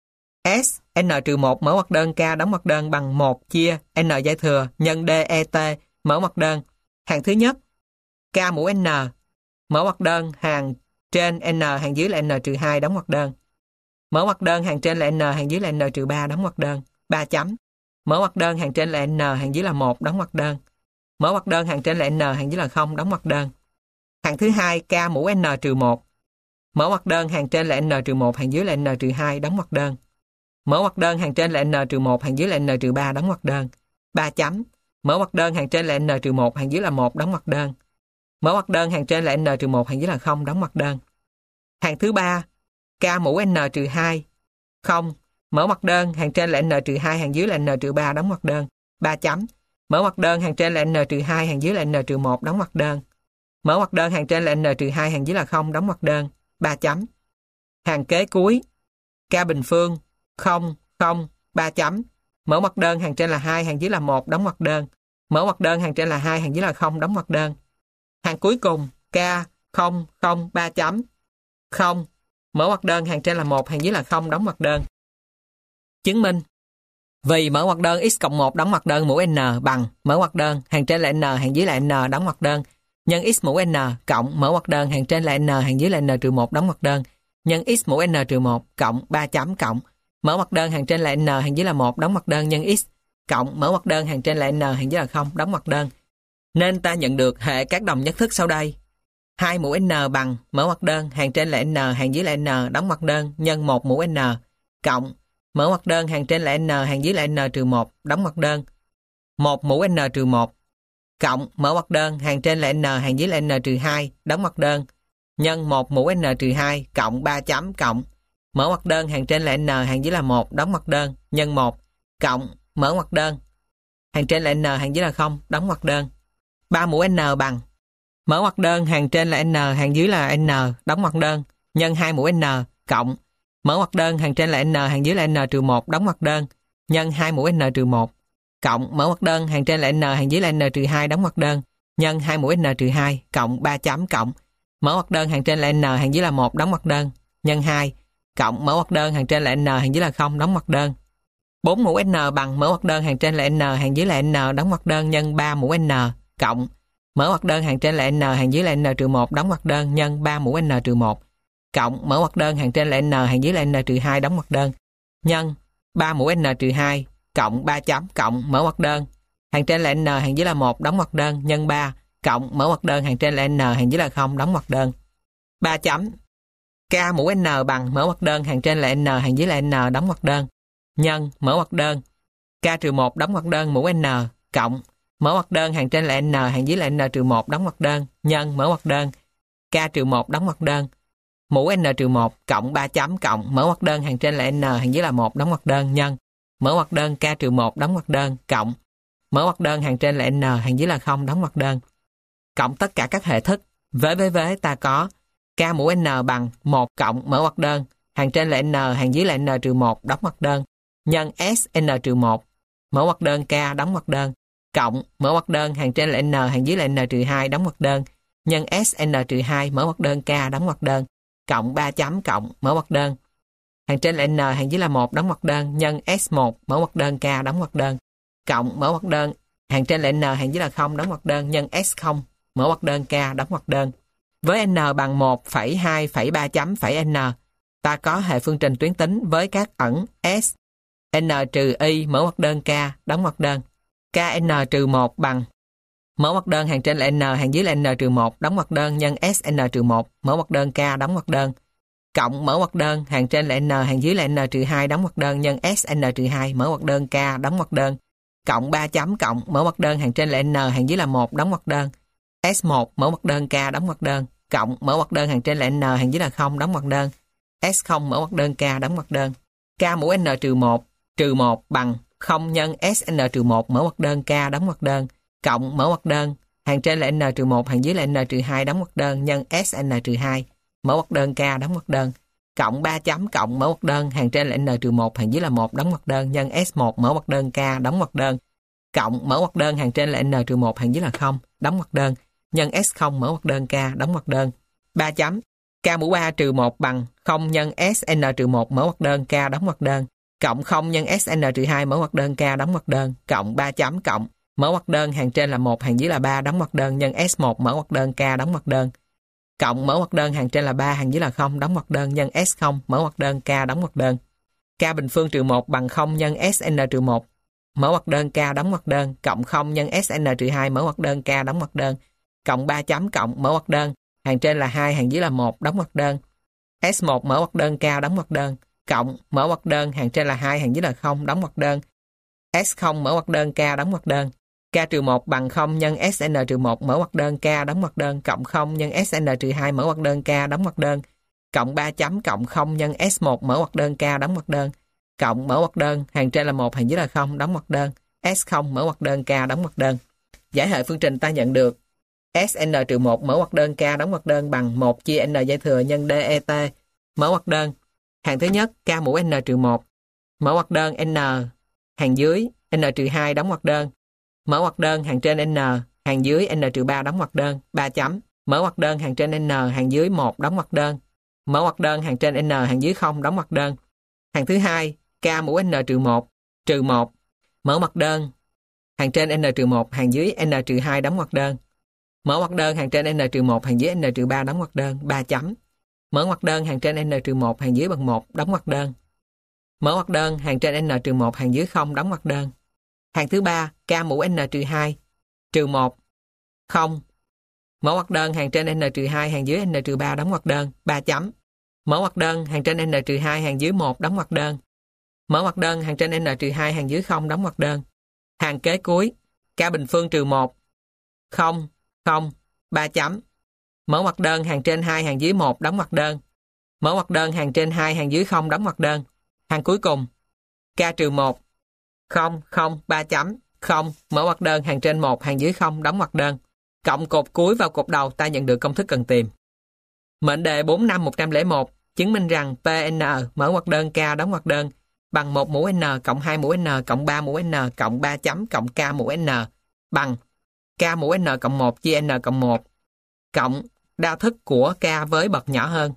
S N trừ 1 mở ngoặc đơn K đóng ngoặc đơn bằng 1 chia N giai thừa nhân DET mở ngoặc đơn hàng thứ nhất K mũ N Mở ngoặc đơn hàng trên n hàng dưới là n-2 đóng ngoặc đơn. Mở ngoặc đơn hàng trên là n hàng dưới là n-3 đóng ngoặc đơn. 3 chấm. Mở ngoặc đơn hàng trên là n hàng dưới là 1 đóng ngoặc đơn. Mở ngoặc đơn hàng trên là n hàng dưới là 0 đóng ngoặc đơn. Hàng thứ hai k mũ n-1. Mở ngoặc đơn hàng trên là n-1 hàng dưới là n-2 đóng ngoặc đơn. Mở ngoặc đơn hàng trên là n-1 hàng dưới là n-3 đóng ngoặc đơn. 3 chấm. Mở ngoặc đơn hàng trên là n-1 hàng dưới là 1 đóng ngoặc đơn. Mở ngoặc đơn hàng trên là n-1 hàng dưới là 0 đóng ngoặc đơn. Hàng thứ ba k mũ n-2 0. Mở ngoặc đơn hàng trên là n-2 hàng dưới là n-3 đóng ngoặc đơn. 3 chấm. Mở ngoặc đơn hàng trên là n-2 hàng dưới là n-1 đóng ngoặc đơn. Mở ngoặc đơn hàng trên là n-2 hàng dưới là 0 đóng ngoặc đơn. 3 chấm. Hàng kế cuối k bình phương 0 0 3 chấm. Mở ngoặc đơn hàng trên là 2 hàng dưới là 1 đóng ngoặc đơn. Mở ngoặc đơn hàng trên là 2 hàng dưới là 0 đóng ngoặc đơn. Hàng cuối cùng k 0 0 3 chấm 0. Mở ngoặc đơn hàng trên là 1 hàng dưới là 0 đóng ngoặc đơn. Chứng minh vì mở ngoặc đơn x cộng 1 đóng ngoặc đơn mũ n bằng mở ngoặc đơn hàng trên là n hàng dưới là n đóng ngoặc đơn nhân x mũ n cộng mở ngoặc đơn hàng trên là n hàng dưới là n-1 đóng ngoặc đơn nhân x mũ n-1 cộng 3 chấm cộng mở ngoặc đơn hàng trên là n hàng dưới là 1 đóng ngoặc đơn nhân x cộng mở ngoặc đơn hàng trên là n hàng dưới là 0 đóng ngoặc đơn. Nên ta nhận được hệ các đồng nhất thức sau đây. 2 mũ n bằng mở ngoặc đơn hàng trên là n hàng dưới là n đóng ngoặc đơn nhân 1 mũ n cộng mở ngoặc đơn hàng trên là n hàng dưới là n-1 đóng ngoặc đơn 1 mũ n-1 cộng mở ngoặc đơn hàng trên là n hàng dưới là n-2 đóng ngoặc đơn nhân 1 mũ n-2 cộng 3 chấm cộng mở ngoặc đơn hàng trên là n hàng dưới là 1 đóng ngoặc đơn nhân 1 cộng mở ngoặc đơn hàng trên là n hàng dưới là 0 đóng ngoặc đơn. 3 mũ n bằng mở ngoặc đơn hàng trên là n hàng dưới là n đóng ngoặc đơn nhân 2 mũ n cộng mở ngoặc đơn hàng trên là n hàng dưới là n-1 đóng ngoặc đơn nhân 2 mũ n-1 cộng mở ngoặc đơn hàng trên là n hàng dưới là n-2 đóng ngoặc đơn nhân 2 mũ n-2 cộng 3 chấm cộng mở ngoặc đơn hàng trên là n hàng dưới là 1 đóng ngoặc đơn nhân 2 cộng mở ngoặc đơn hàng trên là n hàng dưới là 0 đóng ngoặc đơn. 4 mũ n bằng mở ngoặc đơn hàng trên là n hàng dưới là n đóng ngoặc đơn nhân 3 mũ n cộng mở ngoặc đơn hàng trên là n hàng dưới là n-1 đóng ngoặc đơn nhân 3 mũ n-1 cộng mở ngoặc đơn hàng trên là n hàng dưới là n-2 đóng ngoặc đơn nhân 3 mũ n-2 cộng 3 chấm cộng mở ngoặc đơn hàng trên là n hàng dưới là 1 đóng ngoặc đơn nhân 3 cộng mở ngoặc đơn hàng trên là n hàng dưới là 0 đóng ngoặc đơn. 3 chấm k mũ n bằng mở ngoặc đơn hàng trên là n hàng dưới là n đóng ngoặc đơn nhân mở ngoặc đơn k-1 đóng ngoặc đơn mũ n cộng mở ngoặc đơn hàng trên là n hàng dưới là n-1 đóng ngoặc đơn nhân mở ngoặc đơn k-1 đóng ngoặc đơn mũ n-1 cộng 3 chấm cộng mở ngoặc đơn hàng trên là n hàng dưới là 1 đóng ngoặc đơn nhân mở ngoặc đơn k-1 đóng ngoặc đơn cộng mở ngoặc đơn hàng trên là n hàng dưới là 0 đóng ngoặc đơn. Cộng tất cả các hệ thức. Với ta có k mũ n bằng 1 cộng mở ngoặc đơn hàng trên là n hàng dưới là n-1 đóng ngoặc đơn nhân s n-1 mở ngoặc đơn k đóng ngoặc đơn cộng mở ngoặc đơn hàng trên là n hàng dưới là n-2 đóng ngoặc đơn nhân s n-2 mở ngoặc đơn k đóng ngoặc đơn cộng 3 chấm cộng mở ngoặc đơn hàng trên là n hàng dưới là 1 đóng ngoặc đơn nhân s1 mở ngoặc đơn k đóng ngoặc đơn cộng mở ngoặc đơn hàng trên là n hàng dưới là 0 đóng ngoặc đơn nhân s0 mở ngoặc đơn k đóng ngoặc đơn. Với n bằng 1,2,3 chấm phẩy n, ta có hệ phương trình tuyến tính với các ẩn s n trừ y mở ngoặc đơn k đóng ngoặc đơn. Kn trừ 1 bằng mở ngoặc đơn hàng trên là n hàng dưới là n trừ 1 đóng ngoặc đơn nhân sn trừ 1 mở ngoặc đơn k đóng ngoặc đơn cộng mở ngoặc đơn hàng trên là n hàng dưới là n trừ 2 đóng ngoặc đơn nhân sn trừ 2 mở ngoặc đơn k đóng ngoặc đơn cộng 3 chấm cộng mở ngoặc đơn hàng trên là n hàng dưới là 1 đóng ngoặc đơn s1 mở ngoặc đơn k đóng ngoặc đơn cộng mở ngoặc đơn hàng trên là n hàng dưới là 0 đóng ngoặc đơn s0 mở ngoặc đơn k đóng ngoặc đơn. K mũ n trừ 1 bằng 0 nhân sn trừ 1 mở ngoặc đơn k đóng ngoặc đơn cộng mở ngoặc đơn hàng trên là n trừ 1 hàng dưới là n trừ 2 đóng ngoặc đơn nhân sn trừ 2 mở ngoặc đơn k đóng ngoặc đơn cộng 3 chấm cộng mở ngoặc đơn hàng trên là n trừ 1 hàng dưới là 1 đóng ngoặc đơn nhân s1 mở ngoặc đơn k đóng ngoặc đơn cộng mở ngoặc đơn hàng trên là n trừ 1 hàng dưới là 0 đóng ngoặc đơn nhân s0 mở ngoặc đơn k đóng ngoặc đơn. 3 chấm k mũ 3 trừ 1 bằng 0 nhân sn trừ 1 mở ngoặc đơn k đóng ngoặc đơn cộng 0 nhân sn trừ 2 mở ngoặc đơn k đóng ngoặc đơn cộng 3 chấm cộng mở ngoặc đơn hàng trên là 1 hàng dưới là 3 đóng ngoặc đơn nhân s1 mở ngoặc đơn k đóng ngoặc đơn cộng mở ngoặc đơn hàng trên là 3, hàng dưới là 0, đóng ngoặc đơn nhân S0, mở ngoặc đơn K đóng ngoặc đơn. K bình phương trừ 1 bằng 0 nhân SN trừ 1, mở ngoặc đơn K đóng ngoặc đơn, cộng 0 nhân SN trừ 2, mở ngoặc đơn K đóng ngoặc đơn, cộng 3 chấm cộng mở ngoặc đơn, hàng trên là 2, hàng dưới là 1, đóng ngoặc đơn. S1 mở ngoặc đơn K đóng ngoặc đơn, cộng mở ngoặc đơn, hàng trên là 2, hàng dưới là 0, đóng ngoặc đơn. S0 mở ngoặc đơn K đóng ngoặc đơn. K trừ 1 bằng 0 nhân SN trừ 1, mở ngoặc đơn K đóng ngoặc đơn, cộng 0 nhân SN trừ 2, mở ngoặc đơn K đóng ngoặc đơn, cộng 3 chấm cộng 0 nhân S1 mở ngoặc đơn K đóng ngoặc đơn, cộng mở ngoặc đơn, hàng trên là 1, hàng dưới là 0, đóng ngoặc đơn. S0 mở ngoặc đơn K đóng ngoặc đơn. Giải hệ phương trình ta nhận được SN trừ 1 mở ngoặc đơn K đóng ngoặc đơn bằng 1 chia N dây thừa nhân DET, mở ngoặc đơn. Hàng thứ nhất K mũ N trừ 1, mở ngoặc đơn N, hàng dưới N trừ 2 đóng ngoặc đơn, mở ngoặc đơn hàng trên N, hàng dưới N trừ 3 đóng ngoặc đơn, 3 chấm, mở ngoặc đơn hàng trên N, hàng dưới 1 đóng ngoặc đơn, mở ngoặc đơn hàng trên N, hàng dưới 0 đóng ngoặc đơn. Hàng thứ hai K mũ N trừ 1, mở ngoặc đơn hàng trên N trừ 1, hàng dưới N trừ 2 đóng ngoặc đơn, mở ngoặc đơn hàng trên N trừ 1, hàng dưới N trừ 3 đóng ngoặc đơn, 3 chấm, mở ngoặc đơn hàng trên N trừ 1, hàng dưới bằng 1 đóng ngoặc đơn, mở ngoặc đơn hàng trên N trừ 1, hàng dưới 0 đóng ngoặc đơn. Hàng thứ ba K mũ N trừ 2 trừ 1, 0, mở ngoặc đơn hàng trên N trừ 2, hàng dưới N trừ 3 đóng ngoặc đơn, 3 chấm, mở ngoặc đơn hàng trên N trừ 2, hàng dưới 1 đóng ngoặc đơn, mở ngoặc đơn hàng trên N trừ 2, hàng dưới 0 đóng ngoặc đơn. Hàng kế cuối K bình phương trừ 1, 0, 0, 3 chấm, mở ngoặc đơn hàng trên 2, hàng dưới 1 đóng ngoặc đơn, mở ngoặc đơn hàng trên 2, hàng dưới 0 đóng ngoặc đơn. Hàng cuối cùng K trừ 1, 0, 0, 3 chấm, 0, mở ngoặc đơn hàng trên 1, hàng dưới 0 đóng ngoặc đơn. Cộng cột cuối vào cột đầu ta nhận được công thức cần tìm. Mệnh đề 45101 chứng minh rằng PN mở ngoặc đơn K đóng ngoặc đơn bằng 1 mũ N cộng 2 mũ N cộng 3 mũ N cộng 3 chấm cộng K mũ N bằng K mũ N cộng 1 chia N cộng 1 cộng đa thức của K với bậc nhỏ hơn.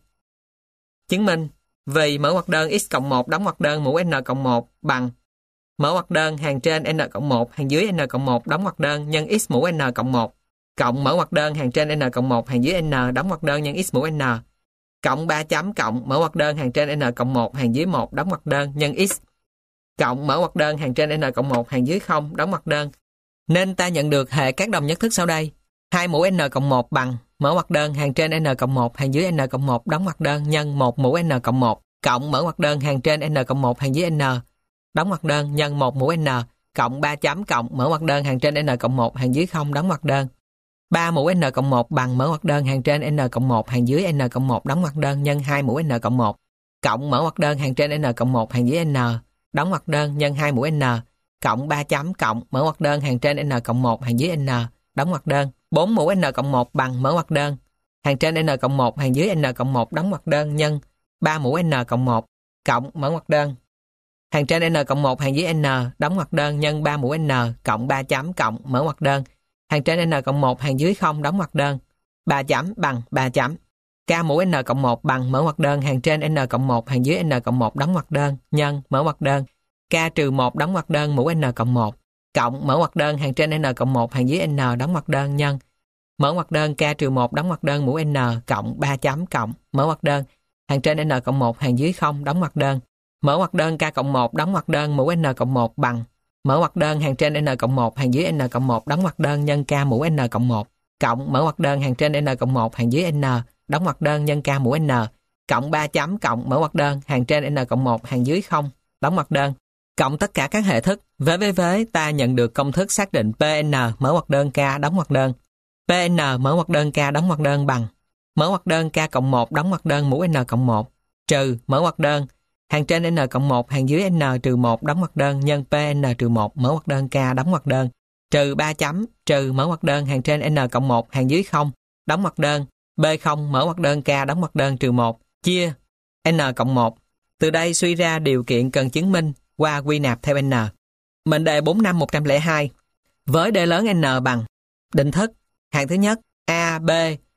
Chứng minh vì mở ngoặc đơn x cộng 1 đóng ngoặc đơn mũ N cộng 1 bằng mở ngoặc đơn hàng trên N cộng 1, hàng dưới N cộng 1 đóng ngoặc đơn nhân x mũ N cộng 1 cộng mở ngoặc đơn hàng trên N cộng 1, hàng dưới N đóng ngoặc đơn nhân x mũ N cộng 3 chấm cộng mở ngoặc đơn hàng trên N cộng 1, hàng dưới 1 đóng ngoặc đơn nhân x cộng mở ngoặc đơn hàng trên N cộng 1, hàng dưới 0 đóng ngoặc đơn. Nên ta nhận được hệ các đồng nhất thức sau đây. 2 mũ N cộng 1 bằng mở ngoặc đơn hàng trên N cộng 1, hàng dưới N cộng 1 đóng ngoặc đơn nhân 1 mũ N cộng 1 cộng mở ngoặc đơn hàng trên N cộng 1, hàng dưới N đóng ngoặc đơn nhân 1 mũ N cộng 3 chấm cộng mở ngoặc đơn hàng trên N cộng 1, hàng dưới 0 đóng ngoặc đơn. 3 mũ N cộng 1 bằng mở ngoặc đơn hàng trên N cộng 1, hàng dưới N cộng 1 đóng ngoặc đơn nhân 2 mũ N cộng 1 cộng mở ngoặc đơn hàng trên N cộng 1, hàng dưới N đóng ngoặc đơn nhân 2 mũ N cộng 3 chấm cộng mở ngoặc đơn hàng trên N cộng 1, hàng dưới N đóng ngoặc đơn. 4 mũ N cộng 1 bằng mở ngoặc đơn hàng trên N cộng 1, hàng dưới N cộng 1 đóng ngoặc đơn nhân 3 mũ N cộng 1 cộng mở ngoặc đơn hàng trên N cộng 1, hàng dưới N đóng ngoặc đơn nhân 3 mũ N cộng 3 chấm cộng mở ngoặc đơn hàng trên N cộng 1, hàng dưới 0 đóng ngoặc đơn, 3 chấm bằng 3 chấm. K mũ N cộng 1 bằng mở ngoặc đơn hàng trên N cộng 1, hàng dưới N cộng 1 đóng ngoặc đơn nhân mở ngoặc đơn K trừ 1 đóng ngoặc đơn mũ N cộng 1 cộng mở ngoặc đơn hàng trên N cộng 1, hàng dưới N đóng ngoặc đơn nhân mở ngoặc đơn K trừ 1 đóng ngoặc đơn mũ N cộng 3 chấm cộng mở ngoặc đơn hàng trên N cộng 1, hàng dưới 0 đóng ngoặc đơn mở ngoặc đơn K cộng 1 đóng ngoặc đơn mũ N cộng 1 bằng mở ngoặc đơn hàng trên N cộng 1, hàng dưới N cộng 1 đóng ngoặc đơn nhân K mũ N cộng 1 cộng mở ngoặc đơn hàng trên N cộng 1, hàng dưới N đóng ngoặc đơn nhân K mũ N cộng 3 chấm cộng mở ngoặc đơn hàng trên N cộng 1, hàng dưới 0 đóng ngoặc đơn cộng tất cả các hệ thức. Với ta nhận được công thức xác định PN mở ngoặc đơn K đóng ngoặc đơn. PN mở ngoặc đơn K đóng ngoặc đơn bằng mở ngoặc đơn K cộng 1 đóng ngoặc đơn mũ N cộng 1 trừ mở ngoặc đơn hàng trên N cộng 1, hàng dưới N trừ 1 đóng ngoặc đơn nhân PN trừ 1 mở ngoặc đơn K đóng ngoặc đơn trừ 3 chấm trừ mở ngoặc đơn hàng trên N cộng 1, hàng dưới 0 đóng ngoặc đơn B0 mở ngoặc đơn K đóng ngoặc đơn trừ 1 chia N cộng 1. Từ đây suy ra điều kiện cần chứng minh qua quy nạp theo N. Mệnh đề 45102 với D lớn N bằng định thức hàng thứ nhất A B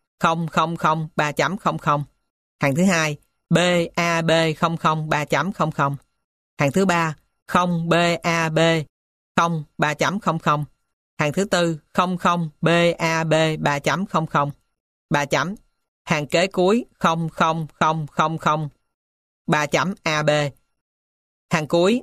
0 0 0 3.00 hàng thứ hai B A B 00 3.00 hàng thứ ba 0 B A B 0 3.00 hàng thứ tư 00 B A B 3.00 3 chấm Hàng kế cuối 00000 3 chấm AB. Hàng cuối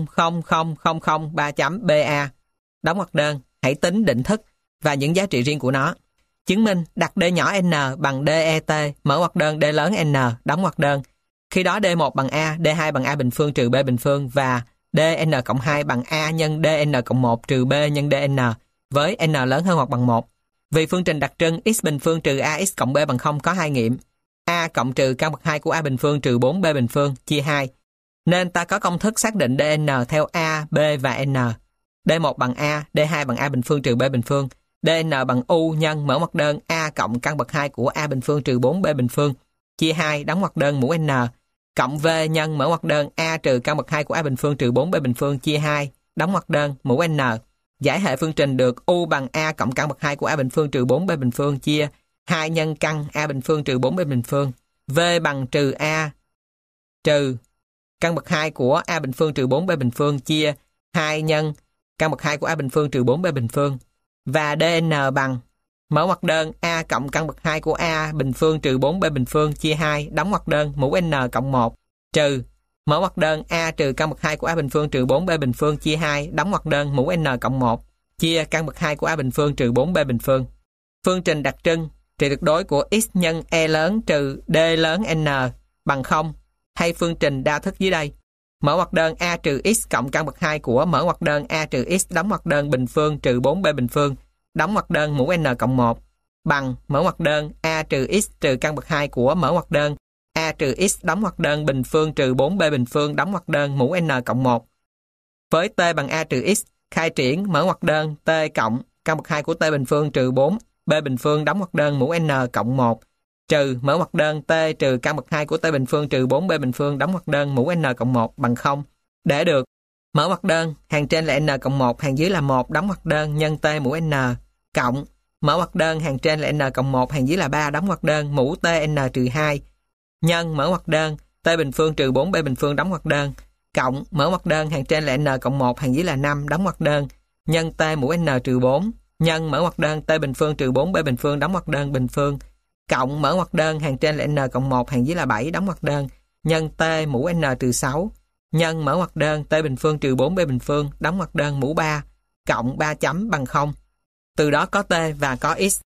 00000 3 chấm BA. Đóng ngoặc đơn, hãy tính định thức và những giá trị riêng của nó. Chứng minh đặt D nhỏ n bằng DET, mở ngoặc đơn D lớn n, đóng ngoặc đơn. Khi đó D1 bằng A, D2 bằng A bình phương trừ B bình phương và DN cộng 2 bằng A nhân DN cộng 1 trừ B nhân DN với n lớn hơn hoặc bằng 1. Vì phương trình đặc trưng x bình phương trừ AX cộng B bằng 0 có hai nghiệm. A cộng trừ căn bậc 2 của A bình phương trừ 4B bình phương chia 2. Nên ta có công thức xác định DN theo A, B và N. D1 bằng A, D2 bằng A bình phương trừ B bình phương. DN bằng U nhân mở ngoặc đơn A cộng căn bậc 2 của A bình phương trừ 4B bình phương chia 2 đóng ngoặc đơn mũ N cộng V nhân mở ngoặc đơn A trừ căn bậc 2 của A bình phương trừ 4B bình phương chia 2 đóng ngoặc đơn mũ N. Giải hệ phương trình được U bằng A cộng căn bậc 2 của A bình phương trừ 4B bình phương chia 2 nhân căn A bình phương trừ 4B bình phương. V bằng trừ A trừ căn bậc 2 của A bình phương trừ 4B bình phương chia 2 nhân căn bậc 2 của A bình phương trừ 4B bình phương. Và DN bằng mở ngoặc đơn A cộng căn bậc 2 của A bình phương trừ 4B bình phương chia 2 đóng ngoặc đơn mũ N cộng 1 trừ mở ngoặc đơn A trừ căn bậc 2 của A bình phương trừ 4B bình phương chia 2 đóng ngoặc đơn mũ N cộng 1 chia căn bậc 2 của A bình phương trừ 4B bình phương. Phương trình đặc trưng trị tuyệt đối của x nhân E lớn trừ D lớn N bằng 0 hay phương trình đa thức dưới đây. Mở ngoặc đơn A trừ x cộng căn bậc 2 của mở ngoặc đơn A trừ x đóng ngoặc đơn bình phương trừ 4B bình phương đóng ngoặc đơn mũ N cộng 1 bằng mở ngoặc đơn A trừ x trừ căn bậc 2 của mở ngoặc đơn A trừ x đóng ngoặc đơn bình phương trừ 4B bình phương đóng ngoặc đơn mũ N cộng 1. Với t bằng A trừ x, khai triển mở ngoặc đơn t cộng căn bậc 2 của t bình phương trừ 4B bình phương đóng ngoặc đơn mũ N cộng 1 trừ mở ngoặc đơn t trừ căn bậc 2 của t bình phương trừ 4B bình phương đóng ngoặc đơn mũ N cộng 1 bằng 0 để được mở ngoặc đơn hàng trên là N cộng 1 hàng dưới là 1 đóng ngoặc đơn nhân t mũ N cộng mở ngoặc đơn hàng trên là N cộng 1 hàng dưới là 3 đóng ngoặc đơn mũ t N trừ 2 nhân mở ngoặc đơn t bình phương trừ 4B bình phương đóng ngoặc đơn cộng mở ngoặc đơn hàng trên là N cộng 1 hàng dưới là 5 đóng ngoặc đơn nhân t mũ N trừ 4 nhân mở ngoặc đơn t bình phương trừ 4B bình phương đóng ngoặc đơn bình phương cộng mở ngoặc đơn hàng trên là N cộng 1 hàng dưới là 7 đóng ngoặc đơn nhân t mũ N trừ 6 nhân mở ngoặc đơn t bình phương trừ 4B bình phương đóng ngoặc đơn mũ 3 cộng 3 chấm bằng 0. Từ đó có t và có x.